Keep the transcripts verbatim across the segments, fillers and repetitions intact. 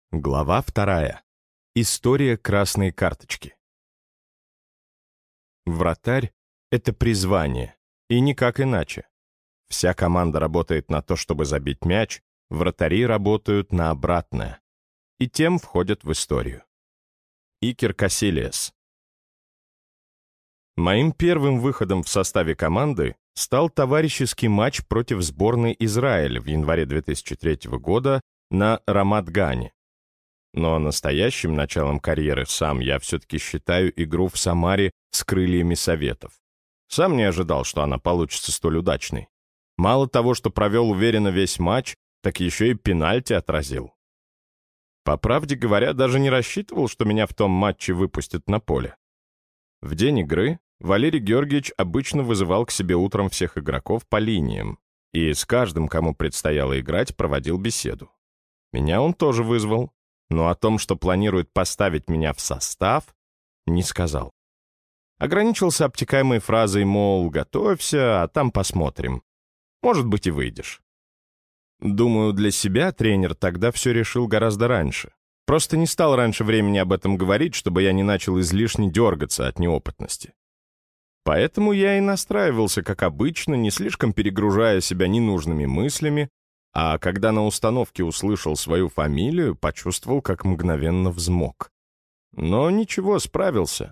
Глава вторая. История красной карточки. Вратарь — это призвание, и никак иначе. Вся команда работает на то, чтобы забить мяч, вратари работают на обратное. И тем входят в историю. Икер Касилиас. Моим первым выходом в составе команды стал товарищеский матч против сборной Израиля в январе две тысячи третьего года на Рамат-Гане. Но настоящим началом карьеры сам я все-таки считаю игру в Самаре с крыльями Советов. Сам не ожидал, что она получится столь удачной. Мало того, что провел уверенно весь матч, так еще и пенальти отразил. По правде говоря, даже не рассчитывал, что меня в том матче выпустят на поле. В день игры Валерий Георгиевич обычно вызывал к себе утром всех игроков по линиям и с каждым, кому предстояло играть, проводил беседу. Меня он тоже вызвал, но о том, что планирует поставить меня в состав, не сказал. Ограничился обтекаемой фразой, мол, готовься, а там посмотрим. Может быть, и выйдешь. Думаю, для себя тренер тогда все решил гораздо раньше. Просто не стал раньше времени об этом говорить, чтобы я не начал излишне дергаться от неопытности. Поэтому я и настраивался, как обычно, не слишком перегружая себя ненужными мыслями, а когда на установке услышал свою фамилию, почувствовал, как мгновенно взмок. Но ничего, справился.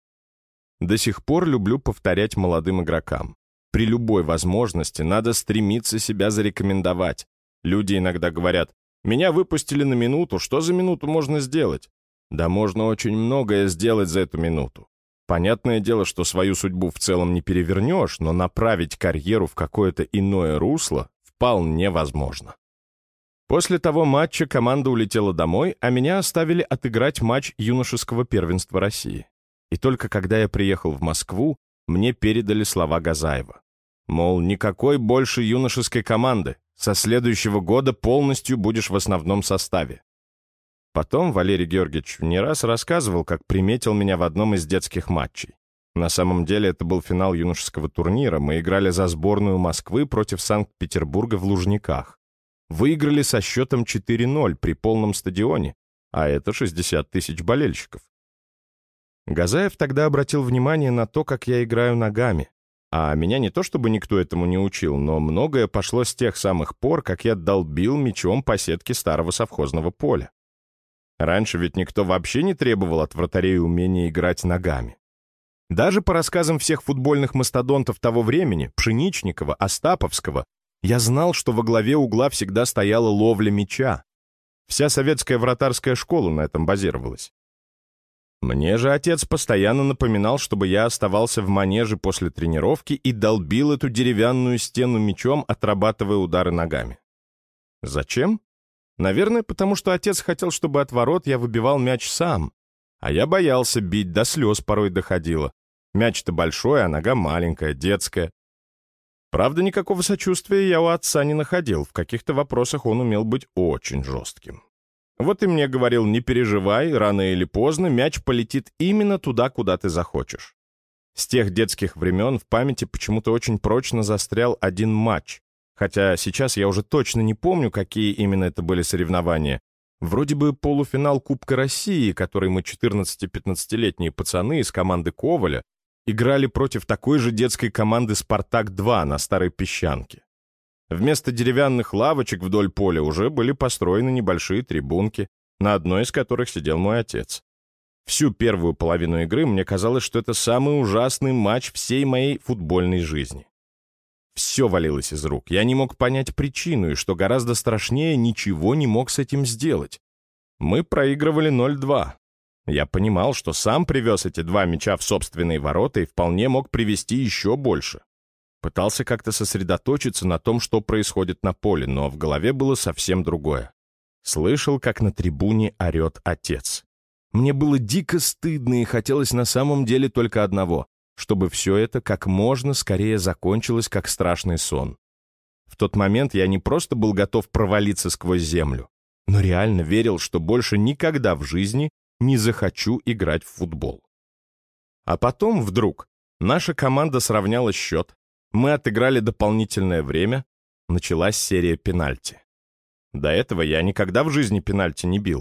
До сих пор люблю повторять молодым игрокам. При любой возможности надо стремиться себя зарекомендовать. Люди иногда говорят: «Меня выпустили на минуту, что за минуту можно сделать?» Да можно очень многое сделать за эту минуту. Понятное дело, что свою судьбу в целом не перевернешь, но направить карьеру в какое-то иное русло вполне возможно. После того матча команда улетела домой, а меня оставили отыграть матч юношеского первенства России. И только когда я приехал в Москву, мне передали слова Газаева. Мол, никакой больше юношеской команды, со следующего года полностью будешь в основном составе. Потом Валерий Георгиевич не раз рассказывал, как приметил меня в одном из детских матчей. На самом деле это был финал юношеского турнира, мы играли за сборную Москвы против Санкт-Петербурга в Лужниках. Выиграли со счетом четыре ноль при полном стадионе, а это шестьдесят тысяч болельщиков. Газаев тогда обратил внимание на то, как я играю ногами. А меня не то чтобы никто этому не учил, но многое пошло с тех самых пор, как я долбил мячом по сетке старого совхозного поля. Раньше ведь никто вообще не требовал от вратарей умения играть ногами. Даже по рассказам всех футбольных мастодонтов того времени, Пшеничникова, Остаповского, я знал, что во главе угла всегда стояла ловля мяча. Вся советская вратарская школа на этом базировалась. Мне же отец постоянно напоминал, чтобы я оставался в манеже после тренировки и долбил эту деревянную стену мячом, отрабатывая удары ногами. Зачем? Наверное, потому что отец хотел, чтобы от ворот я выбивал мяч сам, а я боялся бить, до слез порой доходило. Мяч-то большой, а нога маленькая, детская. Правда, никакого сочувствия я у отца не находил, в каких-то вопросах он умел быть очень жестким. Вот и мне говорил: не переживай, рано или поздно мяч полетит именно туда, куда ты захочешь. С тех детских времен в памяти почему-то очень прочно застрял один матч, хотя сейчас я уже точно не помню, какие именно это были соревнования. Вроде бы полуфинал Кубка России, который мы четырнадцати-пятнадцатилетние пацаны из команды Коваля играли против такой же детской команды «Спартак-два» на Старой Песчанке. Вместо деревянных лавочек вдоль поля уже были построены небольшие трибунки, на одной из которых сидел мой отец. Всю первую половину игры мне казалось, что это самый ужасный матч всей моей футбольной жизни. Все валилось из рук, я не мог понять причину, и, что гораздо страшнее, ничего не мог с этим сделать. Мы проигрывали ноль два. Я понимал, что сам привез эти два мяча в собственные ворота и вполне мог привезти еще больше. Пытался как-то сосредоточиться на том, что происходит на поле, но в голове было совсем другое. Слышал, как на трибуне орет отец. Мне было дико стыдно и хотелось на самом деле только одного — чтобы все это как можно скорее закончилось, как страшный сон. В тот момент я не просто был готов провалиться сквозь землю, но реально верил, что больше никогда в жизни не захочу играть в футбол. А потом вдруг наша команда сравняла счет, мы отыграли дополнительное время, началась серия пенальти. До этого я никогда в жизни пенальти не бил,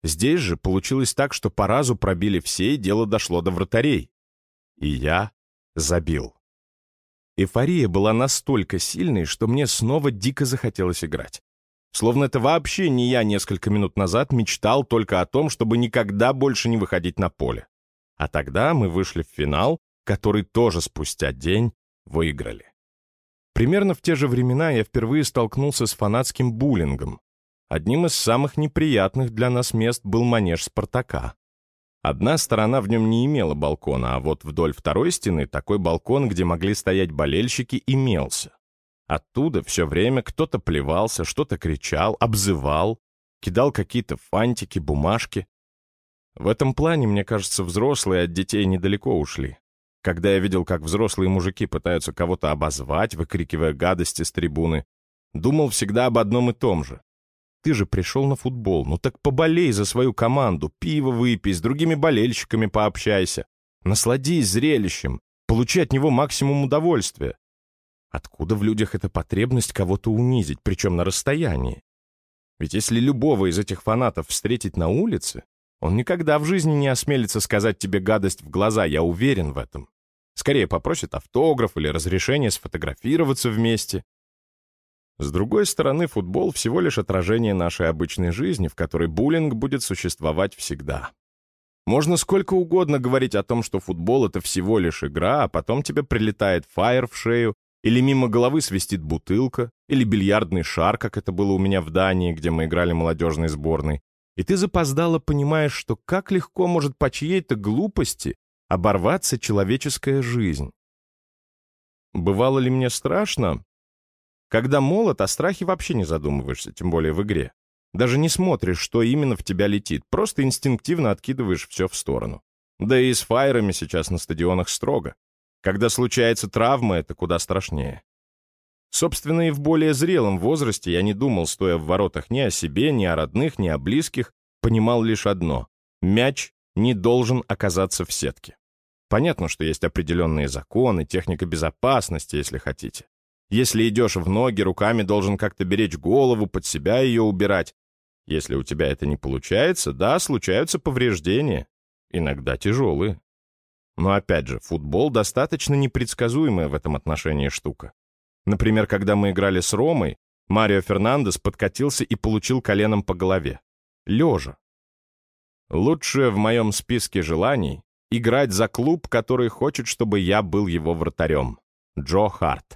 Здесь же получилось так, что по разу пробили все, и дело дошло до вратарей. И я забил. Эйфория была настолько сильной, что мне снова дико захотелось играть. Словно это вообще не я несколько минут назад мечтал только о том, чтобы никогда больше не выходить на поле. А тогда мы вышли в финал, который тоже спустя день выиграли. Примерно в те же времена я впервые столкнулся с фанатским буллингом. Одним из самых неприятных для нас мест был манеж «Спартака». Одна сторона в нем не имела балкона, а вот вдоль второй стены такой балкон, где могли стоять болельщики, имелся. Оттуда все время кто-то плевался, что-то кричал, обзывал, кидал какие-то фантики, бумажки. В этом плане, мне кажется, взрослые от детей недалеко ушли. Когда я видел, как взрослые мужики пытаются кого-то обозвать, выкрикивая гадости с трибуны, думал всегда об одном и том же. Ты же пришел на футбол, ну так поболей за свою команду, пиво выпей, с другими болельщиками пообщайся, насладись зрелищем, получи от него максимум удовольствия. Откуда в людях эта потребность кого-то унизить, причем на расстоянии? Ведь если любого из этих фанатов встретить на улице, он никогда в жизни не осмелится сказать тебе гадость в глаза, я уверен в этом. Скорее попросит автограф или разрешение сфотографироваться вместе. С другой стороны, футбол всего лишь отражение нашей обычной жизни, в которой буллинг будет существовать всегда. Можно сколько угодно говорить о том, что футбол — это всего лишь игра, а потом тебе прилетает фаер в шею, или мимо головы свистит бутылка, или бильярдный шар, как это было у меня в Дании, где мы играли молодежной сборной, и ты запоздало понимаешь, что как легко может по чьей-то глупости оборваться человеческая жизнь. Бывало ли мне страшно? Когда молод, о страхе вообще не задумываешься, тем более в игре. Даже не смотришь, что именно в тебя летит, просто инстинктивно откидываешь все в сторону. Да и с фаерами сейчас на стадионах строго. Когда случается травма, это куда страшнее. Собственно, и в более зрелом возрасте я не думал, стоя в воротах, ни о себе, ни о родных, ни о близких, понимал лишь одно — мяч не должен оказаться в сетке. Понятно, что есть определенные законы, техника безопасности, если хотите. Если идешь в ноги, руками должен как-то беречь голову, под себя ее убирать. Если у тебя это не получается, да, случаются повреждения, иногда тяжелые. Но опять же, футбол достаточно непредсказуемая в этом отношении штука. Например, когда мы играли с Ромой, Марио Фернандес подкатился и получил коленом по голове. Лежа. Лучше в моем списке желаний играть за клуб, который хочет, чтобы я был его вратарем. Джо Харт.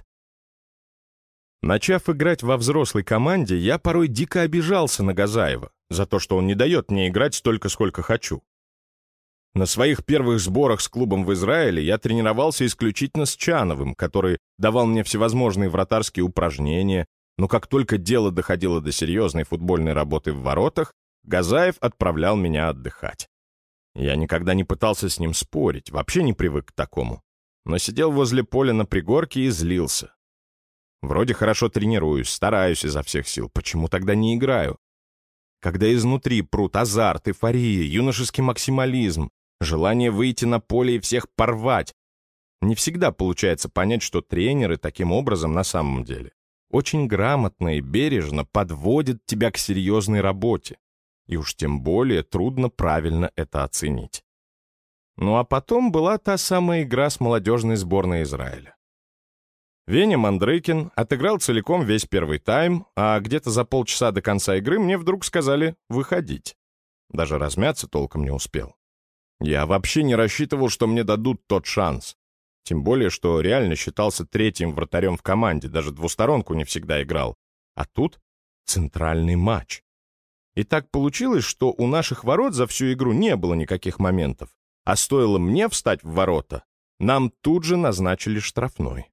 Начав играть во взрослой команде, я порой дико обижался на Газаева за то, что он не дает мне играть столько, сколько хочу. На своих первых сборах с клубом в Израиле я тренировался исключительно с Чановым, который давал мне всевозможные вратарские упражнения, но как только дело доходило до серьезной футбольной работы в воротах, Газаев отправлял меня отдыхать. Я никогда не пытался с ним спорить, вообще не привык к такому, но сидел возле поля на пригорке и злился. Вроде хорошо тренируюсь, стараюсь изо всех сил, почему тогда не играю? Когда изнутри прут азарт, эйфория, юношеский максимализм, желание выйти на поле и всех порвать. Не всегда получается понять, что тренеры таким образом на самом деле очень грамотно и бережно подводят тебя к серьезной работе. И уж тем более трудно правильно это оценить. Ну а потом была та самая игра с молодежной сборной Израиля. Веня Мандрыкин отыграл целиком весь первый тайм, а где-то за полчаса до конца игры мне вдруг сказали выходить. Даже размяться толком не успел. Я вообще не рассчитывал, что мне дадут тот шанс. Тем более, что реально считался третьим вратарем в команде, даже двусторонку не всегда играл. А тут центральный матч. И так получилось, что у наших ворот за всю игру не было никаких моментов. А стоило мне встать в ворота, нам тут же назначили штрафной.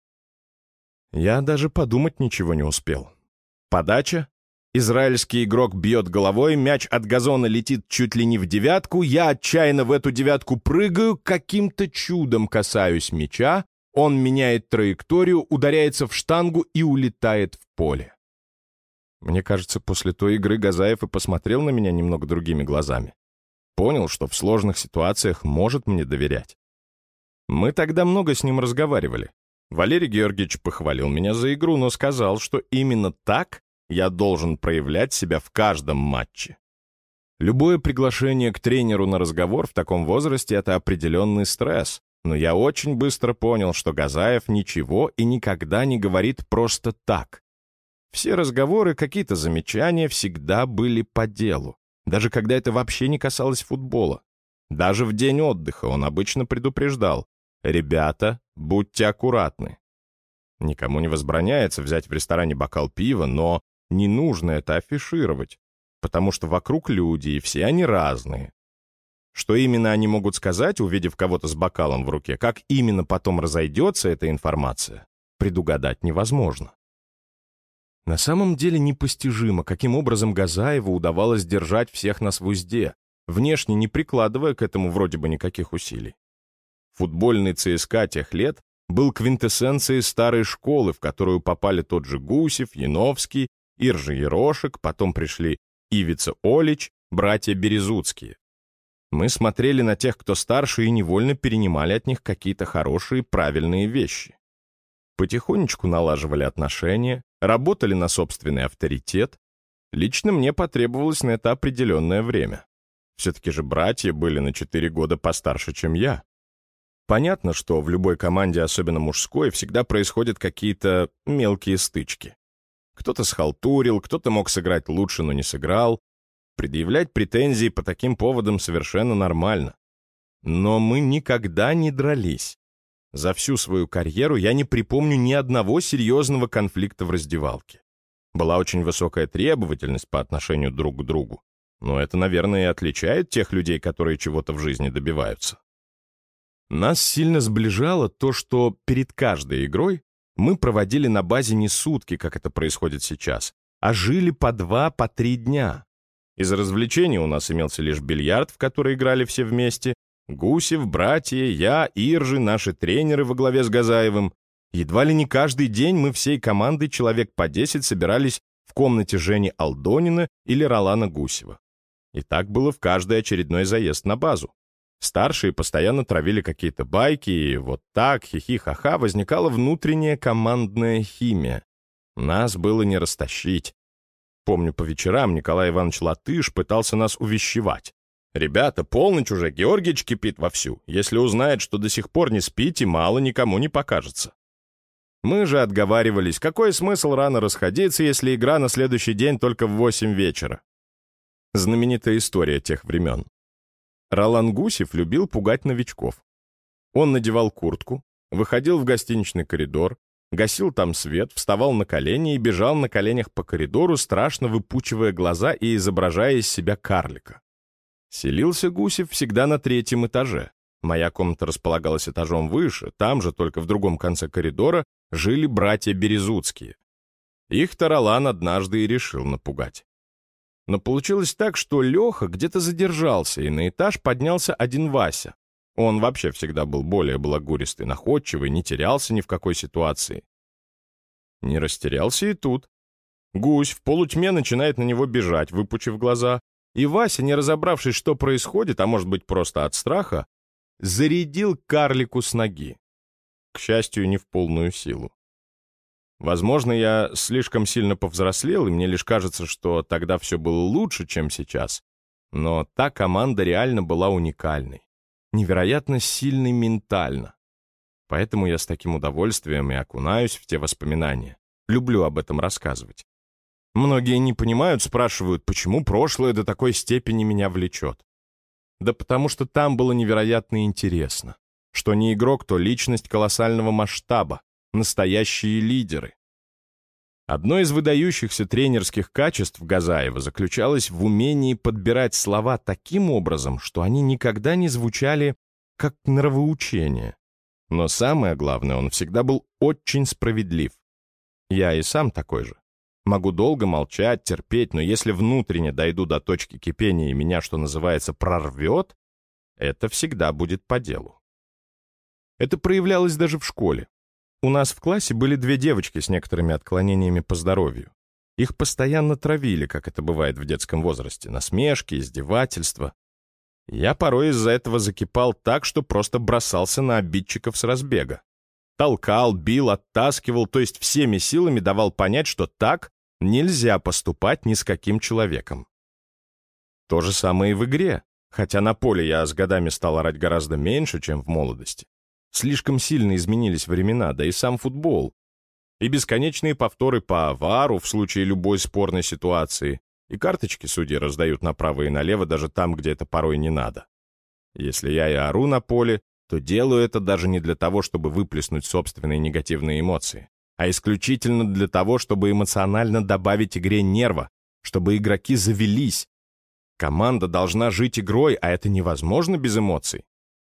Я даже подумать ничего не успел. Подача. Израильский игрок бьет головой, мяч от газона летит чуть ли не в девятку, я отчаянно в эту девятку прыгаю, каким-то чудом касаюсь мяча, он меняет траекторию, ударяется в штангу и улетает в поле. Мне кажется, после той игры Газаев и посмотрел на меня немного другими глазами. Понял, что в сложных ситуациях может мне доверять. Мы тогда много с ним разговаривали. Валерий Георгиевич похвалил меня за игру, но сказал, что именно так я должен проявлять себя в каждом матче. Любое приглашение к тренеру на разговор в таком возрасте — это определенный стресс, но я очень быстро понял, что Газаев ничего и никогда не говорит просто так. Все разговоры, какие-то замечания всегда были по делу, даже когда это вообще не касалось футбола. Даже в день отдыха он обычно предупреждал: «Ребята, будьте аккуратны». Никому не возбраняется взять в ресторане бокал пива, но не нужно это афишировать, потому что вокруг люди, и все они разные. Что именно они могут сказать, увидев кого-то с бокалом в руке, как именно потом разойдется эта информация, предугадать невозможно. На самом деле непостижимо, каким образом Газаеву удавалось держать всех нас в узде, внешне не прикладывая к этому вроде бы никаких усилий. Футбольный ЦСКА тех лет был квинтэссенцией старой школы, в которую попали тот же Гусев, Яновский, Иржи Ерошек, потом пришли Ивица Олич, братья Березуцкие. Мы смотрели на тех, кто старше, и невольно перенимали от них какие-то хорошие, правильные вещи. Потихонечку налаживали отношения, работали на собственный авторитет. Лично мне потребовалось на это определенное время. Все-таки же братья были на четыре года постарше, чем я. Понятно, что в любой команде, особенно мужской, всегда происходят какие-то мелкие стычки. Кто-то схалтурил, кто-то мог сыграть лучше, но не сыграл. Предъявлять претензии по таким поводам совершенно нормально. Но мы никогда не дрались. За всю свою карьеру я не припомню ни одного серьезного конфликта в раздевалке. Была очень высокая требовательность по отношению друг к другу. Но это, наверное, и отличает тех людей, которые чего-то в жизни добиваются. Нас сильно сближало то, что перед каждой игрой мы проводили на базе не сутки, как это происходит сейчас, а жили по два, по три дня. Из развлечений у нас имелся лишь бильярд, в который играли все вместе, Гусев, братья, я, Иржи, наши тренеры во главе с Газаевым. Едва ли не каждый день мы всей командой человек по десять собирались в комнате Жени Алдонина или Ролана Гусева. И так было в каждый очередной заезд на базу. Старшие постоянно травили какие-то байки, и вот так, хихи-ха-ха, возникала внутренняя командная химия. Нас было не растащить. Помню, по вечерам Николай Иванович Латыш пытался нас увещевать. «Ребята, полночь уже, Георгиич кипит вовсю. Если узнает, что до сих пор не спите, мало никому не покажется». Мы же отговаривались, какой смысл рано расходиться, если игра на следующий день только в восемь вечера. Знаменитая история тех времен. Ролан Гусев любил пугать новичков. Он надевал куртку, выходил в гостиничный коридор, гасил там свет, вставал на колени и бежал на коленях по коридору, страшно выпучивая глаза и изображая из себя карлика. Селился Гусев всегда на третьем этаже. Моя комната располагалась этажом выше, там же, только в другом конце коридора, жили братья Березуцкие. Их-то Ролан однажды и решил напугать. Но получилось так, что Леха где-то задержался, и на этаж поднялся один Вася. Он вообще всегда был более балагуристый, находчивый, не терялся ни в какой ситуации. Не растерялся и тут. Гусь в полутьме начинает на него бежать, выпучив глаза, и Вася, не разобравшись, что происходит, а может быть просто от страха, зарядил карлику с ноги. К счастью, не в полную силу. Возможно, я слишком сильно повзрослел, и мне лишь кажется, что тогда все было лучше, чем сейчас. Но та команда реально была уникальной, невероятно сильной ментально. Поэтому я с таким удовольствием и окунаюсь в те воспоминания. Люблю об этом рассказывать. Многие не понимают, спрашивают, почему прошлое до такой степени меня влечет. Да потому что там было невероятно интересно. Что не игрок, то личность колоссального масштаба. Настоящие лидеры. Одно из выдающихся тренерских качеств Газаева заключалось в умении подбирать слова таким образом, что они никогда не звучали как нравоучение. Но самое главное, он всегда был очень справедлив. Я и сам такой же. Могу долго молчать, терпеть, но если внутренне дойду до точки кипения и меня, что называется, прорвет, это всегда будет по делу. Это проявлялось даже в школе. У нас в классе были две девочки с некоторыми отклонениями по здоровью. Их постоянно травили, как это бывает в детском возрасте, насмешки, издевательства. Я порой из-за этого закипал так, что просто бросался на обидчиков с разбега. Толкал, бил, оттаскивал, то есть всеми силами давал понять, что так нельзя поступать ни с каким человеком. То же самое и в игре, хотя на поле я с годами стал орать гораздо меньше, чем в молодости. Слишком сильно изменились времена, да и сам футбол. И бесконечные повторы по вару в случае любой спорной ситуации, и карточки судьи раздают направо и налево даже там, где это порой не надо. Если я и ору на поле, то делаю это даже не для того, чтобы выплеснуть собственные негативные эмоции, а исключительно для того, чтобы эмоционально добавить игре нерва, чтобы игроки завелись. Команда должна жить игрой, а это невозможно без эмоций.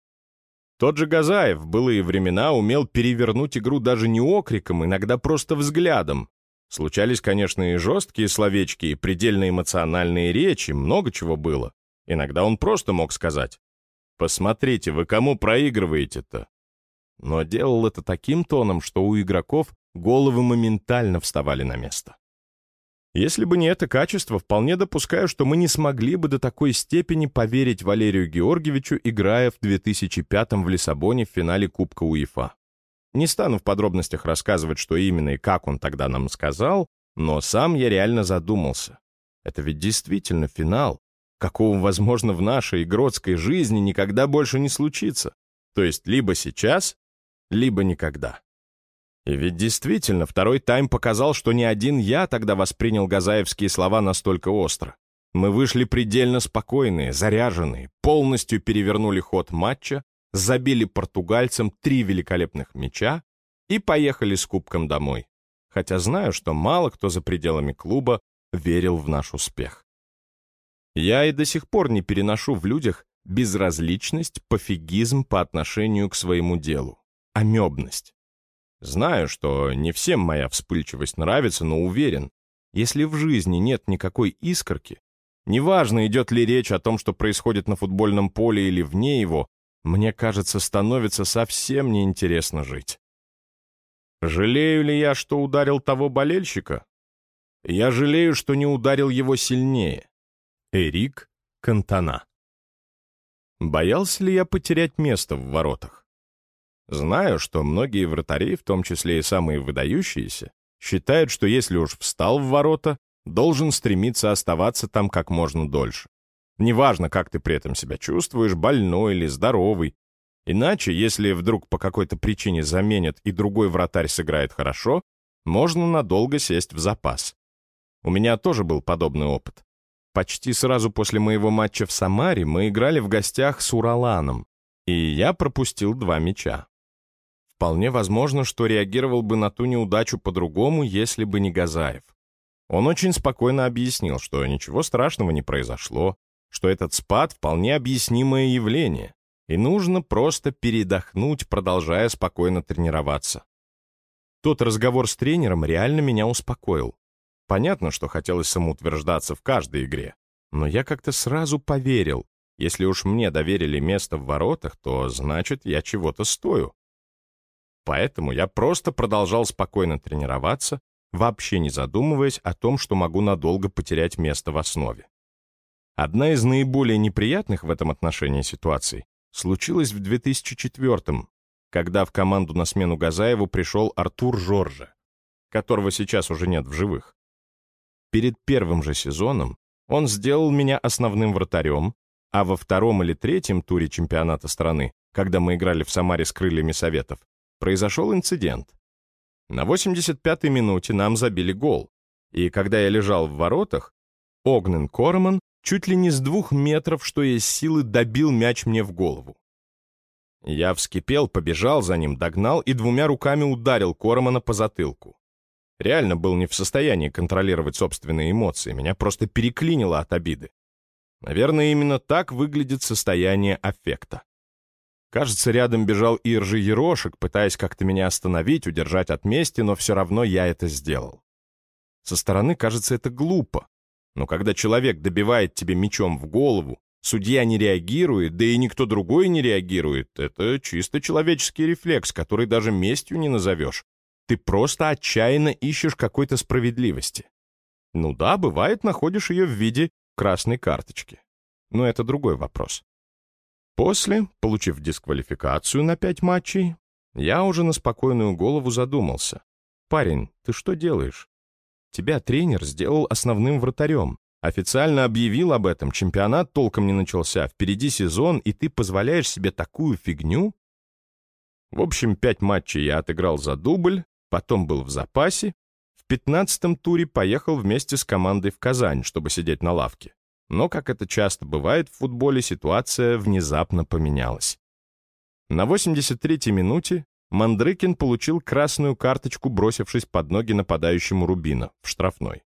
Тот же Газаев в былые времена умел перевернуть игру даже не окриком, иногда просто взглядом. Случались, конечно, и жесткие словечки, и предельно эмоциональные речи, много чего было. Иногда он просто мог сказать: «Посмотрите, вы кому проигрываете-то?» Но делал это таким тоном, что у игроков головы моментально вставали на место. Если бы не это качество, вполне допускаю, что мы не смогли бы до такой степени поверить Валерию Георгиевичу, играя в две тысячи пятом в Лиссабоне в финале Кубка УЕФА. Не стану в подробностях рассказывать, что именно и как он тогда нам сказал, но сам я реально задумался. Это ведь действительно финал, какого, возможно, в нашей игротской жизни никогда больше не случится. То есть либо сейчас, либо никогда. И ведь действительно, второй тайм показал, что не один я тогда воспринял газаевские слова настолько остро. Мы вышли предельно спокойные, заряженные, полностью перевернули ход матча, забили португальцам три великолепных мяча и поехали с кубком домой. Хотя знаю, что мало кто за пределами клуба верил в наш успех. Я и до сих пор не переношу в людях безразличность, пофигизм по отношению к своему делу, амебность. Знаю, что не всем моя вспыльчивость нравится, но уверен, если в жизни нет никакой искорки, неважно, идет ли речь о том, что происходит на футбольном поле или вне его, мне кажется, становится совсем неинтересно жить. Жалею ли я, что ударил того болельщика? Я жалею, что не ударил его сильнее. Эрик Кантона. Боялся ли я потерять место в воротах? Знаю, что многие вратари, в том числе и самые выдающиеся, считают, что если уж встал в ворота, должен стремиться оставаться там как можно дольше. Неважно, как ты при этом себя чувствуешь, больной или здоровый. Иначе, если вдруг по какой-то причине заменят и другой вратарь сыграет хорошо, можно надолго сесть в запас. У меня тоже был подобный опыт. Почти сразу после моего матча в Самаре мы играли в гостях с Ураланом, и я пропустил два мяча. Вполне возможно, что реагировал бы на ту неудачу по-другому, если бы не Газаев. Он очень спокойно объяснил, что ничего страшного не произошло, что этот спад — вполне объяснимое явление, и нужно просто передохнуть, продолжая спокойно тренироваться. Тот разговор с тренером реально меня успокоил. Понятно, что хотелось самоутверждаться в каждой игре, но я как-то сразу поверил, если уж мне доверили место в воротах, то значит, я чего-то стою. Поэтому я просто продолжал спокойно тренироваться, вообще не задумываясь о том, что могу надолго потерять место в основе. Одна из наиболее неприятных в этом отношении ситуаций случилась в две тысячи четвёртом, когда в команду на смену Газаеву пришел Артур Жорже, которого сейчас уже нет в живых. Перед первым же сезоном он сделал меня основным вратарем, а во втором или третьем туре чемпионата страны, когда мы играли в Самаре с крыльями Советов, произошел инцидент. На восемьдесят пятой минуте нам забили гол, и когда я лежал в воротах, Огнен Короман чуть ли не с двух метров, что есть силы, добил мяч мне в голову. Я вскипел, побежал за ним, догнал и двумя руками ударил Коромана по затылку. Реально был не в состоянии контролировать собственные эмоции, меня просто переклинило от обиды. Наверное, именно так выглядит состояние аффекта. Кажется, рядом бежал Иржи Ерошек, пытаясь как-то меня остановить, удержать от мести, но все равно я это сделал. Со стороны кажется это глупо, но когда человек добивает тебе мячом в голову, судья не реагирует, да и никто другой не реагирует, это чисто человеческий рефлекс, который даже местью не назовешь. Ты просто отчаянно ищешь какой-то справедливости. Ну да, бывает, находишь ее в виде красной карточки. Но это другой вопрос. После, получив дисквалификацию на пять матчей, я уже на спокойную голову задумался. «Парень, ты что делаешь? Тебя тренер сделал основным вратарем, Официально объявил об этом, чемпионат толком не начался, впереди сезон, и ты позволяешь себе такую фигню? В общем, пять матчей я отыграл за дубль, потом был в запасе. В пятнадцатом туре поехал вместе с командой в Казань, чтобы сидеть на лавке. Но, как это часто бывает в футболе, ситуация внезапно поменялась. На восемьдесят третьей минуте Мандрыкин получил красную карточку, бросившись под ноги нападающему Рубина в штрафной.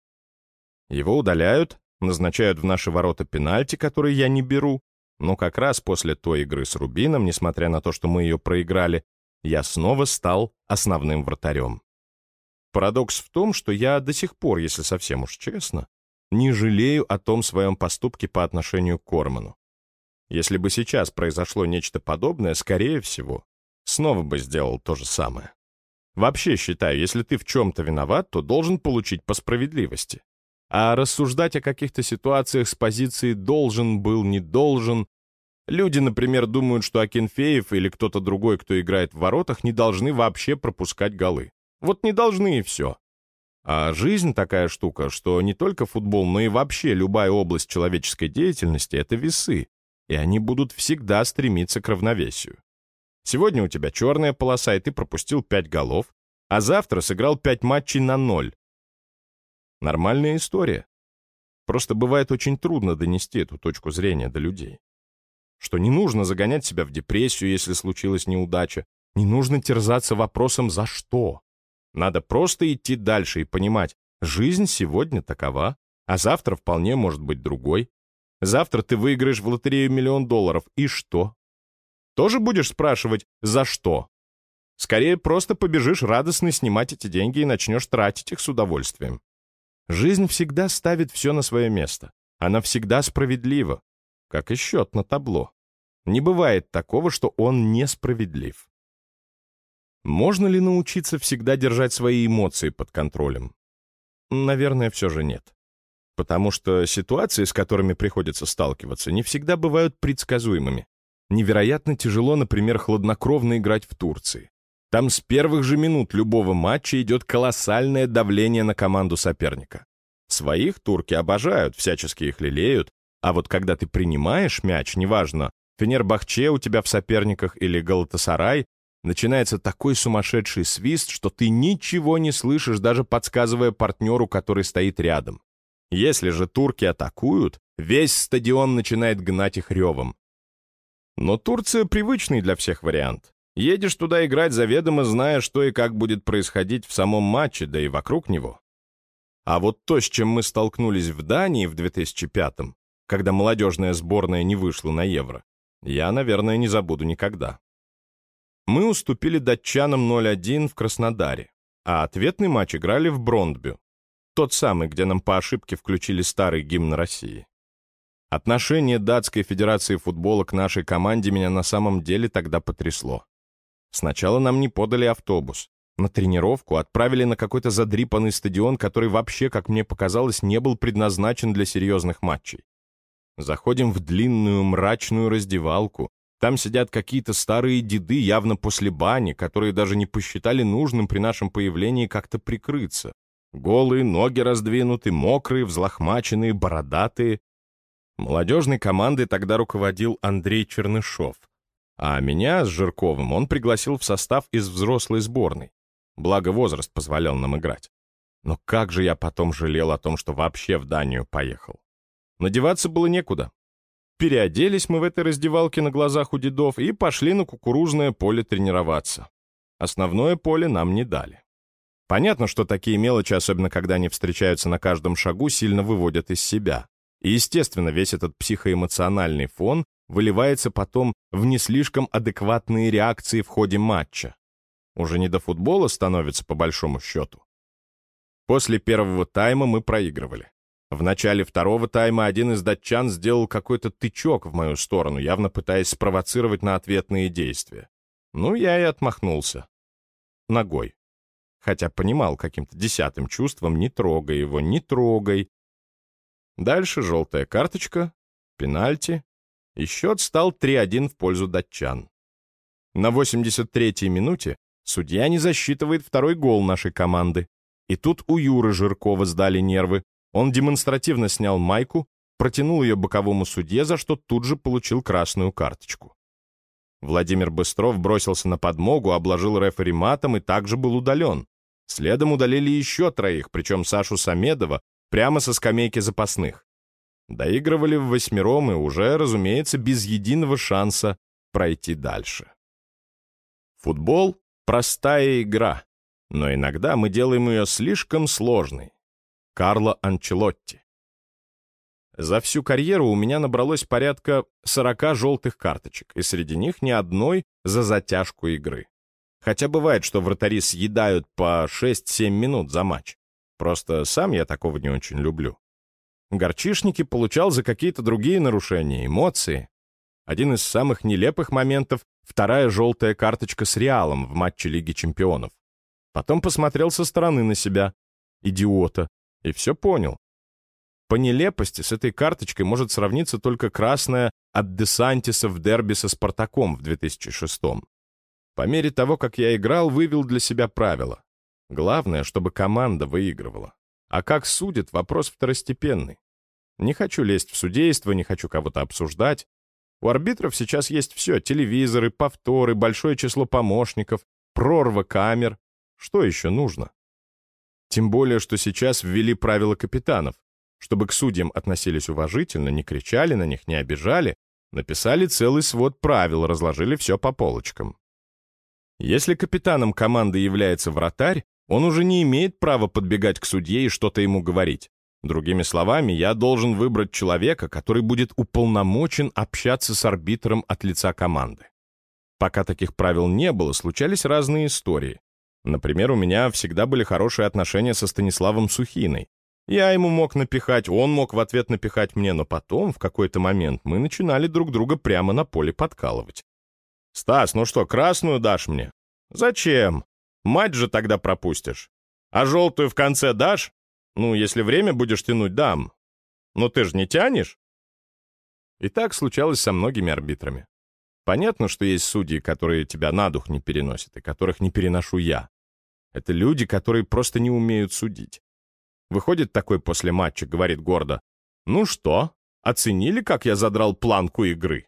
Его удаляют, назначают в наши ворота пенальти, который я не беру, но как раз после той игры с Рубином, несмотря на то, что мы ее проиграли, я снова стал основным вратарем. Парадокс в том, что я до сих пор, если совсем уж честно, не жалею о том своем поступке по отношению к Корману. Если бы сейчас произошло нечто подобное, скорее всего, снова бы сделал то же самое. Вообще считаю, если ты в чем-то виноват, то должен получить по справедливости. А рассуждать о каких-то ситуациях с позиции «должен был», «не должен». Люди, например, думают, что Акинфеев или кто-то другой, кто играет в воротах, не должны вообще пропускать голы. Вот не должны и все. А жизнь такая штука, что не только футбол, но и вообще любая область человеческой деятельности — это весы, и они будут всегда стремиться к равновесию. Сегодня у тебя черная полоса, и ты пропустил пять голов, а завтра сыграл пять матчей на ноль. Нормальная история. Просто бывает очень трудно донести эту точку зрения до людей. Что не нужно загонять себя в депрессию, если случилась неудача, не нужно терзаться вопросом «за что?». Надо просто идти дальше и понимать, жизнь сегодня такова, а завтра вполне может быть другой. Завтра ты выиграешь в лотерею миллион долларов, и что? Тоже будешь спрашивать «за что?». Скорее, просто побежишь радостно снимать эти деньги и начнешь тратить их с удовольствием. Жизнь всегда ставит все на свое место. Она всегда справедлива, как и счет на табло. Не бывает такого, что он несправедлив. Можно ли научиться всегда держать свои эмоции под контролем? Наверное, все же нет. Потому что ситуации, с которыми приходится сталкиваться, не всегда бывают предсказуемыми. Невероятно тяжело, например, хладнокровно играть в Турции. Там с первых же минут любого матча идет колоссальное давление на команду соперника. Своих турки обожают, всячески их лелеют, а вот когда ты принимаешь мяч, неважно, Фенербахче у тебя в соперниках или Галатасарай, начинается такой сумасшедший свист, что ты ничего не слышишь, даже подсказывая партнеру, который стоит рядом. Если же турки атакуют, весь стадион начинает гнать их ревом. Но Турция привычный для всех вариант. Едешь туда играть, заведомо зная, что и как будет происходить в самом матче, да и вокруг него. А вот то, с чем мы столкнулись в Дании в две тысячи пятом, когда молодежная сборная не вышла на Евро, я, наверное, не забуду никогда. Мы уступили датчанам ноль один в Краснодаре, а ответный матч играли в Брондбю, тот самый, где нам по ошибке включили старый гимн России. Отношение Датской Федерации футбола к нашей команде меня на самом деле тогда потрясло. Сначала нам не подали автобус. На тренировку отправили на какой-то задрипанный стадион, который вообще, как мне показалось, не был предназначен для серьезных матчей. Заходим в длинную мрачную раздевалку. Там сидят какие-то старые деды, явно после бани, которые даже не посчитали нужным при нашем появлении как-то прикрыться. Голые, ноги раздвинуты, мокрые, взлохмаченные, бородатые. Молодежной командой тогда руководил Андрей Чернышов. А меня с Жирковым он пригласил в состав из взрослой сборной. Благо возраст позволял нам играть. Но как же я потом жалел о том, что вообще в Данию поехал. Надеваться было некуда. Переоделись мы в этой раздевалке на глазах у дедов и пошли на кукурузное поле тренироваться. Основное поле нам не дали. Понятно, что такие мелочи, особенно когда они встречаются на каждом шагу, сильно выводят из себя. И, естественно, весь этот психоэмоциональный фон выливается потом в не слишком адекватные реакции в ходе матча. Уже не до футбола становится, по большому счету. После первого тайма мы проигрывали. В начале второго тайма один из датчан сделал какой-то тычок в мою сторону, явно пытаясь спровоцировать на ответные действия. Ну, я и отмахнулся. Ногой. Хотя понимал каким-то десятым чувством: не трогай его, не трогай. Дальше желтая карточка, пенальти, и счет стал три один в пользу датчан. На восемьдесят третьей минуте судья не засчитывает второй гол нашей команды. И тут у Юры Жиркова сдали нервы. Он демонстративно снял майку, протянул ее боковому судье, за что тут же получил красную карточку. Владимир Быстров бросился на подмогу, обложил рефери матом и также был удален. Следом удалили еще троих, причем Сашу Самедова, прямо со скамейки запасных. Доигрывали в восьмером и уже, разумеется, без единого шанса пройти дальше. Футбол — простая игра, но иногда мы делаем ее слишком сложной. Карло Анчелотти. За всю карьеру у меня набралось порядка сорока желтых карточек, и среди них ни одной за затяжку игры. Хотя бывает, что вратари съедают по шесть-семь минут за матч. Просто сам я такого не очень люблю. Горчишники получал за какие-то другие нарушения, эмоции. Один из самых нелепых моментов — вторая желтая карточка с Реалом в матче Лиги Чемпионов. Потом посмотрел со стороны на себя, идиота, и все понял. По нелепости с этой карточкой может сравниться только красная от Де Сантиса в дерби со Спартаком в две тысячи шестом. По мере того, как я играл, вывел для себя правило. Главное, чтобы команда выигрывала. А как судят — вопрос второстепенный. Не хочу лезть в судейство, не хочу кого-то обсуждать. У арбитров сейчас есть все — телевизоры, повторы, большое число помощников, прорва камер. Что еще нужно? Тем более, что сейчас ввели правила капитанов. Чтобы к судьям относились уважительно, не кричали на них, не обижали, написали целый свод правил, разложили все по полочкам. Если капитаном команды является вратарь, он уже не имеет права подбегать к судье и что-то ему говорить. Другими словами, я должен выбрать человека, который будет уполномочен общаться с арбитром от лица команды. Пока таких правил не было, случались разные истории. Например, у меня всегда были хорошие отношения со Станиславом Сухиной. Я ему мог напихать, он мог в ответ напихать мне, но потом, в какой-то момент, мы начинали друг друга прямо на поле подкалывать. «Стас, ну что, красную дашь мне?» «Зачем? Матч же тогда пропустишь. А желтую в конце дашь? Ну, если время будешь тянуть, дам. Но ты же не тянешь?» И так случалось со многими арбитрами. Понятно, что есть судьи, которые тебя на дух не переносят, и которых не переношу я. Это люди, которые просто не умеют судить. Выходит такой после матча, говорит гордо: «Ну что, оценили, как я задрал планку игры?»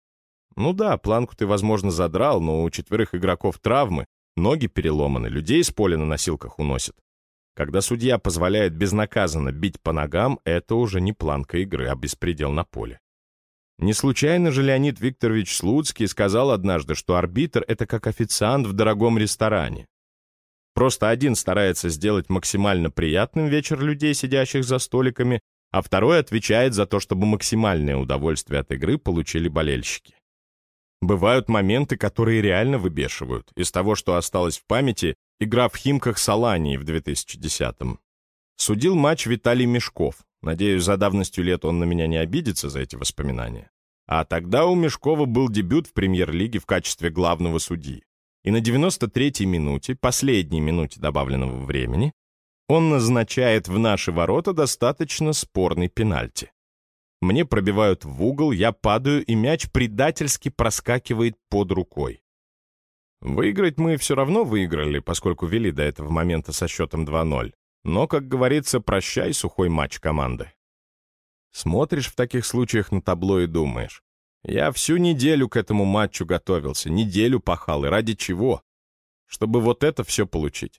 Ну да, планку ты, возможно, задрал, но у четверых игроков травмы, ноги переломаны, людей с поля на носилках уносят. Когда судья позволяет безнаказанно бить по ногам, это уже не планка игры, а беспредел на поле. Не случайно же Леонид Викторович Слуцкий сказал однажды, что арбитр — это как официант в дорогом ресторане. Просто один старается сделать максимально приятным вечер людей, сидящих за столиками, а второй отвечает за то, чтобы максимальное удовольствие от игры получили болельщики. Бывают моменты, которые реально выбешивают. Из того, что осталось в памяти, игра в Химках с Аланией в две тысячи десятом. Судил матч Виталий Мешков. Надеюсь, за давностью лет он на меня не обидится за эти воспоминания. А тогда у Мешкова был дебют в премьер-лиге в качестве главного судьи. И на девяносто третьей минуте, последней минуте добавленного времени, он назначает в наши ворота достаточно спорный пенальти. Мне пробивают в угол, я падаю, и мяч предательски проскакивает под рукой. Выиграть мы все равно выиграли, поскольку вели до этого момента со счетом два ноль. Но, как говорится, прощай сухой матч команды. Смотришь в таких случаях на табло и думаешь: я всю неделю к этому матчу готовился, неделю пахал, и ради чего? Чтобы вот это все получить.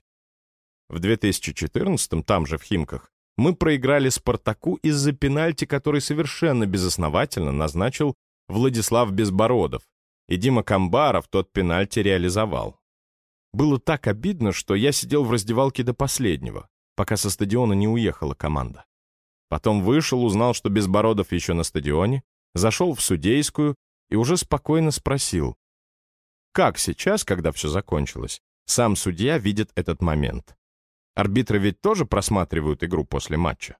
В две тысячи четырнадцатом, там же в Химках, мы проиграли «Спартаку» из-за пенальти, который совершенно безосновательно назначил Владислав Безбородов, и Дима Камбаров тот пенальти реализовал. Было так обидно, что я сидел в раздевалке до последнего, пока со стадиона не уехала команда. Потом вышел, узнал, что Безбородов еще на стадионе, зашел в судейскую и уже спокойно спросил: как сейчас, когда все закончилось, сам судья видит этот момент? Арбитры ведь тоже просматривают игру после матча.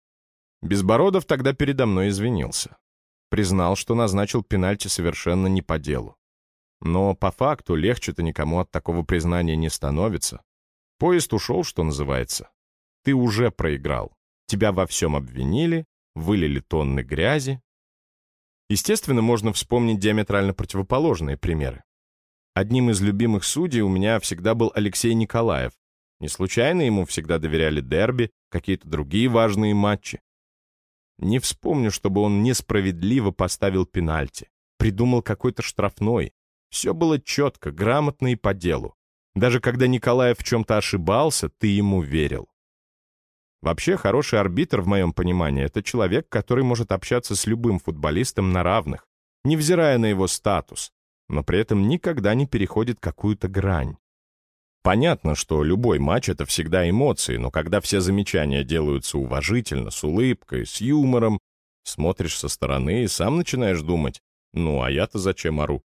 Безбородов тогда передо мной извинился. Признал, что назначил пенальти совершенно не по делу. Но по факту легче-то никому от такого признания не становится. Поезд ушел, что называется. Ты уже проиграл. Тебя во всем обвинили, вылили тонны грязи. Естественно, можно вспомнить диаметрально противоположные примеры. Одним из любимых судей у меня всегда был Алексей Николаев, Не случайно ему всегда доверяли дерби, какие-то другие важные матчи. Не вспомню, чтобы он несправедливо поставил пенальти, придумал какой-то штрафной. Все было четко, грамотно и по делу. Даже когда Николаев в чем-то ошибался, ты ему верил. Вообще, хороший арбитр, в моем понимании, это человек, который может общаться с любым футболистом на равных, невзирая на его статус, но при этом никогда не переходит какую-то грань. Понятно, что любой матч — это всегда эмоции, но когда все замечания делаются уважительно, с улыбкой, с юмором, смотришь со стороны и сам начинаешь думать, ну а я-то зачем ору?